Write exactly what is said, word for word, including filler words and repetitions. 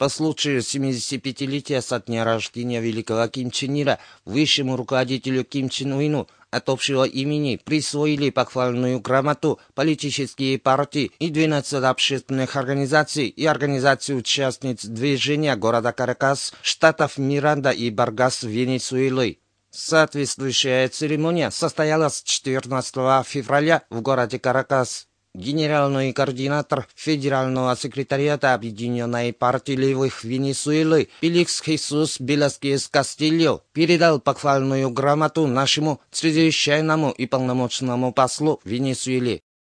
По случаю семидесятипятилетия со дня рождения великого Ким Чен Ира высшему руководителю Ким Чен Ыну от общего имени присвоили похвальную грамоту политические партии и двенадцать общественных организаций и организаций участниц движения города Каракас, штатов Миранда и Баргас Венесуэлы. Соответствующая церемония состоялась четырнадцатого февраля в городе Каракас. Генеральный координатор Федерального секретариата Объединенной партии левых Венесуэлы Феликс Хесус Беласкес Кастильо передал похвальную грамоту нашему чрезвычайному и полномочному послу в Венесуэле.